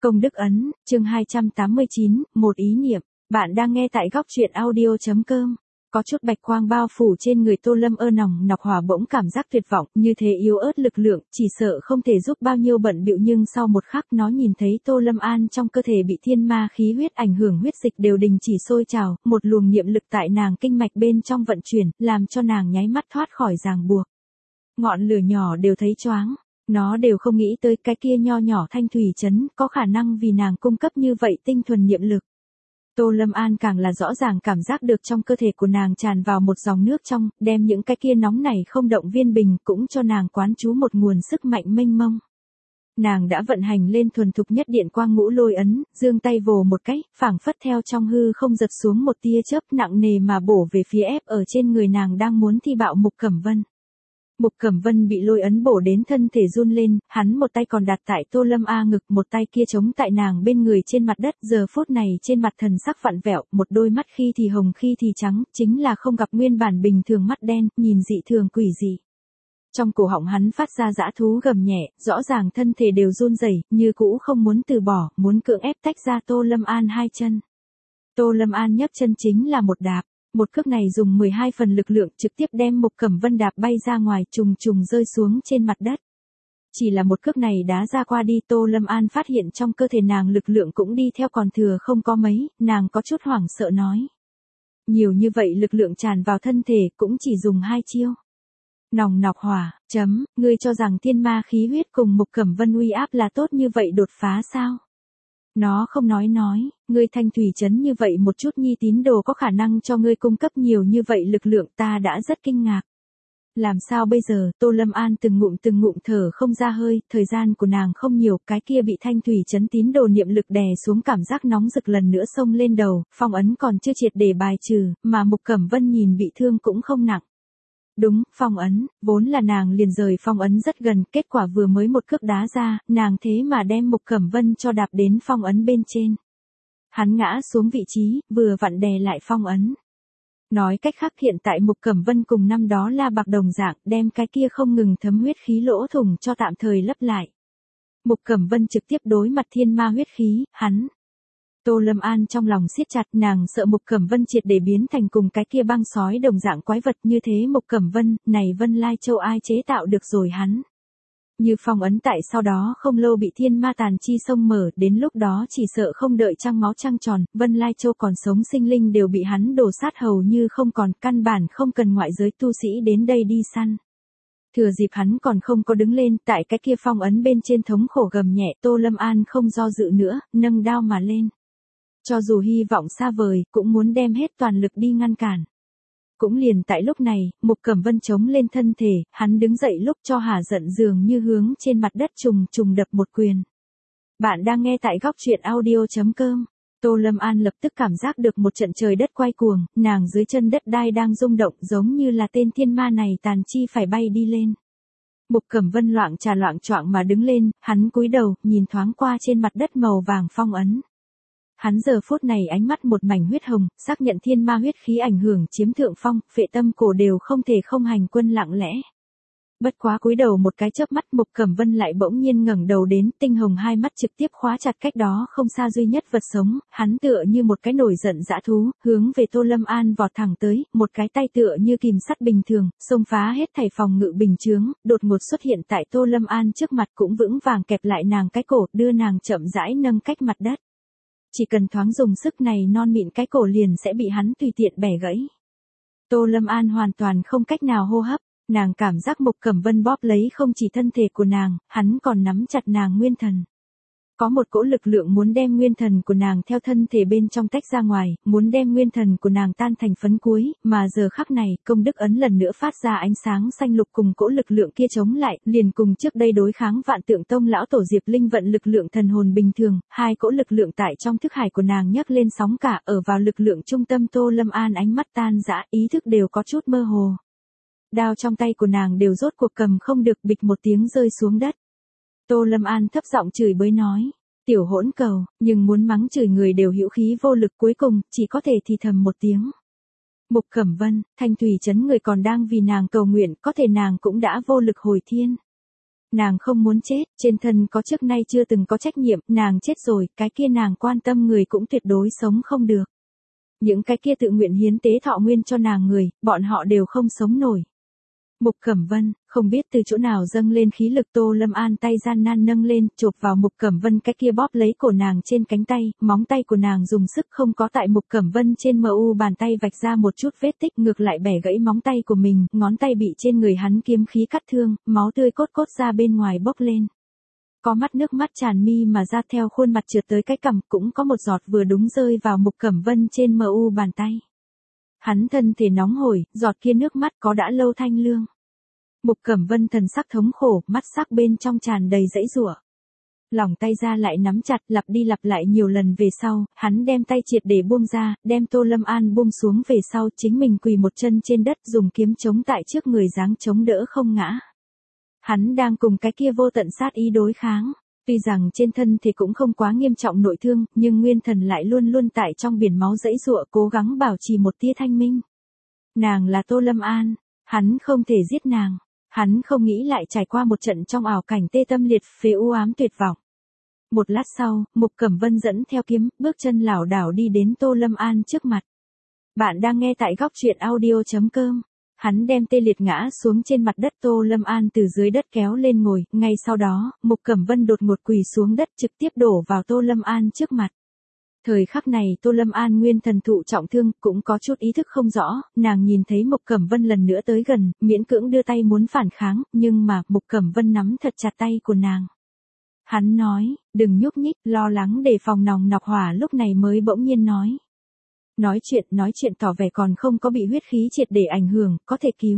Công đức ấn, chương 289, một ý niệm. Bạn đang nghe tại góc truyện audio.com. Có chút bạch quang bao phủ trên người Tô Lâm nòng nọc hỏa bỗng cảm giác tuyệt vọng, như thế yếu ớt lực lượng, chỉ sợ không thể giúp bao nhiêu bận bịu, nhưng sau một khắc nó nhìn thấy Tô Lâm An trong cơ thể bị thiên ma khí huyết ảnh hưởng, huyết dịch đều đình chỉ sôi trào, một luồng niệm lực tại nàng kinh mạch bên trong vận chuyển, làm cho nàng nháy mắt thoát khỏi ràng buộc. Ngọn lửa nhỏ đều thấy choáng. Nó đều không nghĩ tới cái kia nho nhỏ thanh thủy trấn có khả năng vì nàng cung cấp như vậy tinh thuần niệm lực. Tô Lâm An càng là rõ ràng cảm giác được trong cơ thể của nàng tràn vào một dòng nước trong, đem những cái kia nóng này không động viên bình, cũng cho nàng quán trú một nguồn sức mạnh mênh mông. Nàng đã vận hành lên thuần thục nhất điện quang ngũ lôi ấn, giương tay vồ một cái, phảng phất theo trong hư không giật xuống một tia chớp nặng nề mà bổ về phía ép ở trên người nàng đang muốn thi bạo Mục Cẩm Vân. Mục Cẩm Vân bị lôi ấn bổ đến thân thể run lên, hắn một tay còn đặt tại Tô Lâm ngực, một tay kia chống tại nàng bên người trên mặt đất, giờ phút này trên mặt thần sắc vặn vẹo, một đôi mắt khi thì hồng khi thì trắng, chính là không gặp nguyên bản bình thường mắt đen, nhìn dị thường quỷ dị. Trong cổ họng hắn phát ra dã thú gầm nhẹ, rõ ràng thân thể đều run rẩy, như cũ không muốn từ bỏ, muốn cưỡng ép tách ra Tô Lâm An hai chân. Tô Lâm An nhấc chân chính là một đạp. Một cước này dùng 12 phần lực lượng trực tiếp đem Mục Cẩm Vân đạp bay ra ngoài, trùng trùng rơi xuống trên mặt đất. Chỉ là một cước này đá ra qua đi, Tô Lâm An phát hiện trong cơ thể nàng lực lượng cũng đi theo còn thừa không có mấy, nàng có chút hoảng sợ nói. Nhiều như vậy lực lượng tràn vào thân thể cũng chỉ dùng 2 chiêu. Nòng nọc hỏa, ngươi cho rằng thiên ma khí huyết cùng Mục Cẩm Vân uy áp là tốt như vậy đột phá sao? Nó không nói, ngươi thanh thủy trấn như vậy một chút nhi tín đồ có khả năng cho ngươi cung cấp nhiều như vậy lực lượng, ta đã rất kinh ngạc. Làm sao bây giờ? Tô Lâm An từng ngụm thở không ra hơi, thời gian của nàng không nhiều, cái kia bị thanh thủy trấn tín đồ niệm lực đè xuống cảm giác nóng rực lần nữa xông lên đầu, phong ấn còn chưa triệt để bài trừ, mà Mục Cẩm Vân nhìn bị thương cũng không nặng. Đúng, phong ấn, vốn là nàng liền rời phong ấn rất gần, kết quả vừa mới một cước đá ra, nàng thế mà đem Mục Cẩm Vân cho đạp đến phong ấn bên trên. Hắn ngã xuống vị trí, vừa vặn đè lại phong ấn. Nói cách khác hiện tại Mục Cẩm Vân cùng năm đó La Bạc đồng dạng, đem cái kia không ngừng thấm huyết khí lỗ thủng cho tạm thời lấp lại. Mục Cẩm Vân trực tiếp đối mặt thiên ma huyết khí, hắn. Tô Lâm An trong lòng siết chặt, nàng sợ Mục Cẩm Vân triệt để biến thành cùng cái kia băng sói đồng dạng quái vật, như thế Mục Cẩm Vân, này Vân Lai Châu ai chế tạo được rồi hắn. Như phong ấn tại sau đó không lâu bị thiên ma tàn chi sông mở, đến lúc đó chỉ sợ không đợi trăng máu trăng tròn, Vân Lai Châu còn sống sinh linh đều bị hắn đổ sát hầu như không còn, căn bản không cần ngoại giới tu sĩ đến đây đi săn. Thừa dịp hắn còn không có đứng lên, tại cái kia phong ấn bên trên thống khổ gầm nhẹ, Tô Lâm An không do dự nữa, nâng đao mà lên. Cho dù hy vọng xa vời, cũng muốn đem hết toàn lực đi ngăn cản. Cũng liền tại lúc này, Mục Cẩm Vân chống lên thân thể, hắn đứng dậy lúc cho hả giận dường như hướng trên mặt đất trùng đập một quyền. Bạn đang nghe tại góc truyện audio.com. Tô Lâm An lập tức cảm giác được một trận trời đất quay cuồng, nàng dưới chân đất đai đang rung động, giống như là tên thiên ma này tàn chi phải bay đi lên. Mục Cẩm Vân loạng choạng mà đứng lên, hắn cúi đầu, nhìn thoáng qua trên mặt đất màu vàng phong ấn. Hắn giờ phút này ánh mắt một mảnh huyết hồng, xác nhận thiên ma huyết khí ảnh hưởng chiếm thượng phong, phệ tâm cổ đều không thể không hành quân lặng lẽ. Bất quá cúi đầu một cái chớp mắt, Mục Cẩm Vân lại bỗng nhiên ngẩng đầu đến, tinh hồng hai mắt trực tiếp khóa chặt cách đó không xa duy nhất vật sống, hắn tựa như một cái nổi giận dã thú, hướng về Tô Lâm An vọt thẳng tới, một cái tay tựa như kìm sắt bình thường, xông phá hết thảy phòng ngự bình chướng, đột ngột xuất hiện tại Tô Lâm An trước mặt, cũng vững vàng kẹp lại nàng cái cổ, đưa nàng chậm rãi nâng cách mặt đất. Chỉ cần thoáng dùng sức này non mịn cái cổ liền sẽ bị hắn tùy tiện bẻ gãy. Tô Lâm An hoàn toàn không cách nào hô hấp, nàng cảm giác Mục Cẩm Vân bóp lấy không chỉ thân thể của nàng, hắn còn nắm chặt nàng nguyên thần. Có một cỗ lực lượng muốn đem nguyên thần của nàng theo thân thể bên trong tách ra ngoài, muốn đem nguyên thần của nàng tan thành phấn cuối, mà giờ khắc này, công đức ấn lần nữa phát ra ánh sáng xanh lục cùng cỗ lực lượng kia chống lại, liền cùng trước đây đối kháng Vạn Tượng Tông lão tổ Diệp Linh vận lực lượng thần hồn bình thường, hai cỗ lực lượng tại trong thức hải của nàng nhấc lên sóng cả, ở vào lực lượng trung tâm Tô Lâm An ánh mắt tan rã, ý thức đều có chút mơ hồ. Đao trong tay của nàng đều rốt cuộc cầm không được, bịch một tiếng rơi xuống đất. Tô Lâm An thấp giọng chửi bới nói, tiểu hỗn cầu, nhưng muốn mắng chửi người đều hữu khí vô lực, cuối cùng, chỉ có thể thì thầm một tiếng. Mục Cẩm Vân, thanh thủy trấn người còn đang vì nàng cầu nguyện, có thể nàng cũng đã vô lực hồi thiên. Nàng không muốn chết, trên thân có trước nay chưa từng có trách nhiệm, nàng chết rồi, cái kia nàng quan tâm người cũng tuyệt đối sống không được. Những cái kia tự nguyện hiến tế thọ nguyên cho nàng người, bọn họ đều không sống nổi. Mục Cẩm Vân, không biết từ chỗ nào dâng lên khí lực, Tô Lâm An tay gian nan nâng lên, chộp vào Mục Cẩm Vân cái kia bóp lấy cổ nàng trên cánh tay, móng tay của nàng dùng sức không có tại Mục Cẩm Vân trên mu bàn tay vạch ra một chút vết tích, ngược lại bẻ gãy móng tay của mình, ngón tay bị trên người hắn kiếm khí cắt thương, máu tươi cốt cốt ra bên ngoài bốc lên. Có mắt nước mắt tràn mi mà ra theo khuôn mặt trượt tới cái cằm, cũng có một giọt vừa đúng rơi vào Mục Cẩm Vân trên mu bàn tay. Hắn thân thể nóng hổi, giọt kia nước mắt có đã lâu thanh lương. Mục Cẩm Vân thần sắc thống khổ, mắt sắc bên trong tràn đầy dãy giụa. Lòng tay ra lại nắm chặt, lặp đi lặp lại nhiều lần về sau, hắn đem tay triệt để buông ra, đem Tô Lâm An buông xuống về sau, chính mình quỳ một chân trên đất, dùng kiếm chống tại trước người giáng chống đỡ không ngã. Hắn đang cùng cái kia vô tận sát ý đối kháng. Tuy rằng trên thân thì cũng không quá nghiêm trọng nội thương, nhưng nguyên thần lại luôn luôn tại trong biển máu dãy giụa, cố gắng bảo trì một tia thanh minh. Nàng là Tô Lâm An, hắn không thể giết nàng. Hắn không nghĩ lại trải qua một trận trong ảo cảnh tê tâm liệt phế u ám tuyệt vọng. Một lát sau, Mục Cẩm Vân dẫn theo kiếm, bước chân lảo đảo đi đến Tô Lâm An trước mặt. Bạn đang nghe tại góc truyện audio.com. Hắn đem tê liệt ngã xuống trên mặt đất, Tô Lâm An từ dưới đất kéo lên ngồi, ngay sau đó, Mục Cẩm Vân đột ngột quỳ xuống đất trực tiếp đổ vào Tô Lâm An trước mặt. Thời khắc này Tô Lâm An nguyên thần thụ trọng thương, cũng có chút ý thức không rõ, nàng nhìn thấy Mục Cẩm Vân lần nữa tới gần, miễn cưỡng đưa tay muốn phản kháng, nhưng mà Mục Cẩm Vân nắm thật chặt tay của nàng. Hắn nói, đừng nhúc nhích, lo lắng đề phòng nòng nọc hỏa, lúc này mới bỗng nhiên nói. Nói chuyện tỏ vẻ còn không có bị huyết khí triệt để ảnh hưởng, có thể cứu.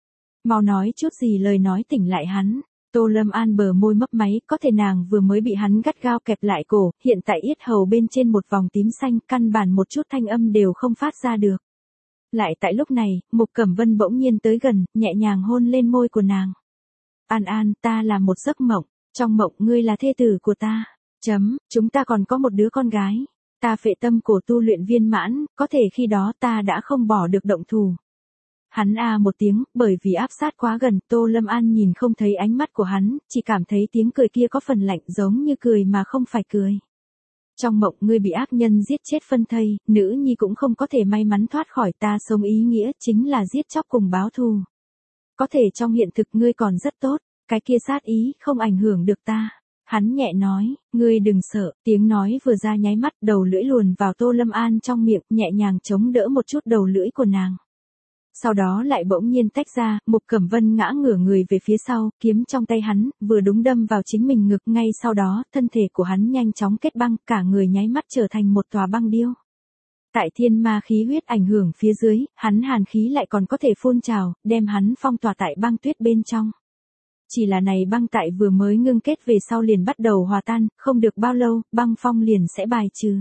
Mau nói chút gì lời nói tỉnh lại hắn. Tô Lâm An bờ môi mấp máy, có thể nàng vừa mới bị hắn gắt gao kẹp lại cổ, hiện tại yết hầu bên trên một vòng tím xanh, căn bản một chút thanh âm đều không phát ra được. Lại tại lúc này, Mục Cẩm Vân bỗng nhiên tới gần, nhẹ nhàng hôn lên môi của nàng. An An, ta là một giấc mộng, trong mộng ngươi là thê tử của ta. Chúng ta còn có một đứa con gái. Ta phệ tâm cổ tu luyện viên mãn, có thể khi đó ta đã không bỏ được động thủ. Hắn một tiếng, bởi vì áp sát quá gần, Tô Lâm An nhìn không thấy ánh mắt của hắn, chỉ cảm thấy tiếng cười kia có phần lạnh, giống như cười mà không phải cười. Trong mộng ngươi bị ác nhân giết chết phân thây, nữ nhi cũng không có thể may mắn thoát khỏi, ta sống ý nghĩa chính là giết chóc cùng báo thù. Có thể trong hiện thực ngươi còn rất tốt, cái kia sát ý không ảnh hưởng được ta. Hắn nhẹ nói, ngươi đừng sợ, tiếng nói vừa ra nháy mắt, đầu lưỡi luồn vào Tô Lâm An trong miệng, nhẹ nhàng chống đỡ một chút đầu lưỡi của nàng. Sau đó lại bỗng nhiên tách ra, Mục Cẩm Vân ngã ngửa người về phía sau, kiếm trong tay hắn, vừa đúng đâm vào chính mình ngực, ngay sau đó, thân thể của hắn nhanh chóng kết băng, cả người nháy mắt trở thành một tòa băng điêu. Tại thiên ma khí huyết ảnh hưởng phía dưới, hắn hàn khí lại còn có thể phun trào, đem hắn phong tỏa tại băng tuyết bên trong. Chỉ là này băng tại vừa mới ngưng kết về sau liền bắt đầu hòa tan, không được bao lâu, băng phong liền sẽ bài trừ.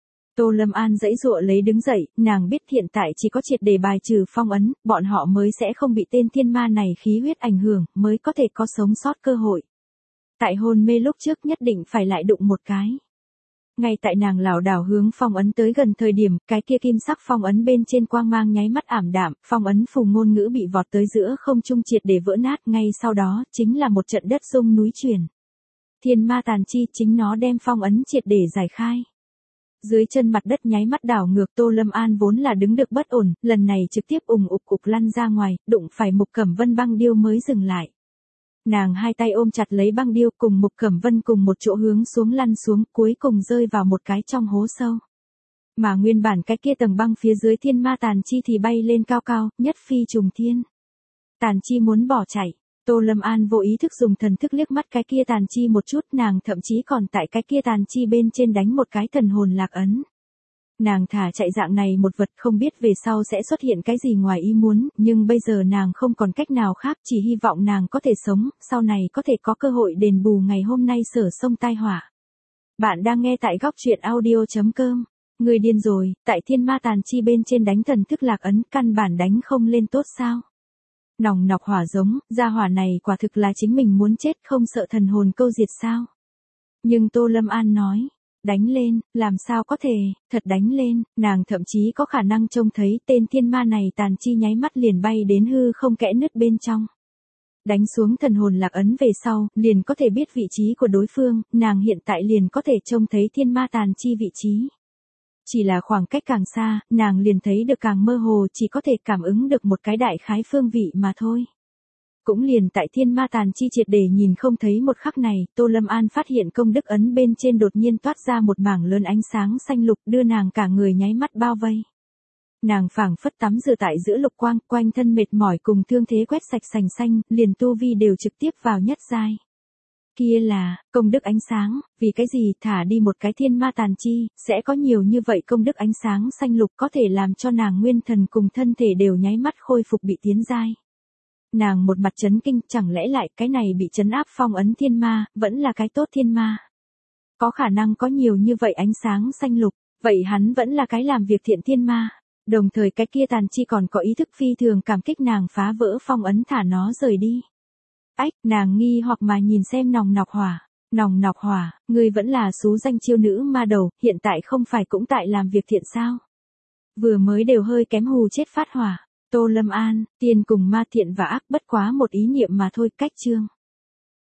Tô Lâm An giãy giụa lấy đứng dậy, nàng biết hiện tại chỉ có triệt để bài trừ phong ấn, bọn họ mới sẽ không bị tên thiên ma này khí huyết ảnh hưởng, mới có thể có sống sót cơ hội. Tại hôn mê lúc trước nhất định phải lại đụng một cái. Ngay tại nàng lảo đảo hướng phong ấn tới gần thời điểm, cái kia kim sắc phong ấn bên trên quang mang nháy mắt ảm đạm, phong ấn phù ngôn ngữ bị vọt tới giữa không trung triệt để vỡ nát, ngay sau đó, chính là một trận đất rung núi chuyển. Thiên ma tàn chi, chính nó đem phong ấn triệt để giải khai. Dưới chân mặt đất nháy mắt đảo ngược, Tô Lâm An vốn là đứng được bất ổn, lần này trực tiếp ủng ục lăn ra ngoài, đụng phải Mục Cẩm Vân băng điêu mới dừng lại. Nàng hai tay ôm chặt lấy băng điêu, cùng Mục Cẩm Vân cùng một chỗ hướng xuống lăn xuống, cuối cùng rơi vào một cái trong hố sâu. Mà nguyên bản cái kia tầng băng phía dưới thiên ma tàn chi thì bay lên cao cao, nhất phi trùng thiên. Tàn chi muốn bỏ chạy, Tô Lâm An vô ý thức dùng thần thức liếc mắt cái kia tàn chi một chút, nàng thậm chí còn tại cái kia tàn chi bên trên đánh một cái thần hồn lạc ấn. Nàng thả chạy dạng này một vật, không biết về sau sẽ xuất hiện cái gì ngoài ý muốn, nhưng bây giờ nàng không còn cách nào khác, chỉ hy vọng nàng có thể sống, sau này có thể có cơ hội đền bù ngày hôm nay sở sông tai họa. Bạn đang nghe tại góc truyện audio.com. Người điên rồi, tại thiên ma tàn chi bên trên đánh thần thức lạc ấn, căn bản đánh không lên tốt sao? Nòng nọc hỏa giống, gia hỏa này quả thực là chính mình muốn chết, không sợ thần hồn câu diệt sao? Nhưng Tô Lâm An nói, đánh lên, làm sao có thể, thật đánh lên, nàng thậm chí có khả năng trông thấy tên thiên ma này tàn chi nháy mắt liền bay đến hư không kẽ nứt bên trong. Đánh xuống thần hồn lạc ấn về sau, liền có thể biết vị trí của đối phương, nàng hiện tại liền có thể trông thấy thiên ma tàn chi vị trí. Chỉ là khoảng cách càng xa, nàng liền thấy được càng mơ hồ, chỉ có thể cảm ứng được một cái đại khái phương vị mà thôi. Cũng liền tại thiên ma tàn chi triệt để nhìn không thấy một khắc này, Tô Lâm An phát hiện công đức ấn bên trên đột nhiên toát ra một mảng lớn ánh sáng xanh lục đưa nàng cả người nháy mắt bao vây. Nàng phảng phất tắm rửa tại giữa lục quang, quanh thân mệt mỏi cùng thương thế quét sạch sành xanh, liền tu vi đều trực tiếp vào nhất giai. Kia là, công đức ánh sáng, vì cái gì thả đi một cái thiên ma tàn chi, sẽ có nhiều như vậy công đức ánh sáng xanh lục có thể làm cho nàng nguyên thần cùng thân thể đều nháy mắt khôi phục bị tiến giai. Nàng một mặt chấn kinh, chẳng lẽ lại cái này bị trấn áp phong ấn thiên ma, vẫn là cái tốt thiên ma. Có khả năng có nhiều như vậy ánh sáng xanh lục, vậy hắn vẫn là cái làm việc thiện thiên ma. Đồng thời cái kia tàn chi còn có ý thức phi thường cảm kích nàng phá vỡ phong ấn thả nó rời đi. Ách, nàng nghi hoặc mà nhìn xem Nòng Nọc Hỏa, ngươi vẫn là xú danh chiêu nữ ma đầu, hiện tại không phải cũng tại làm việc thiện sao? Vừa mới đều hơi kém hù chết phát hỏa. Tô Lâm An, tiền cùng ma thiện và ác bất quá một ý niệm mà thôi, cách chương.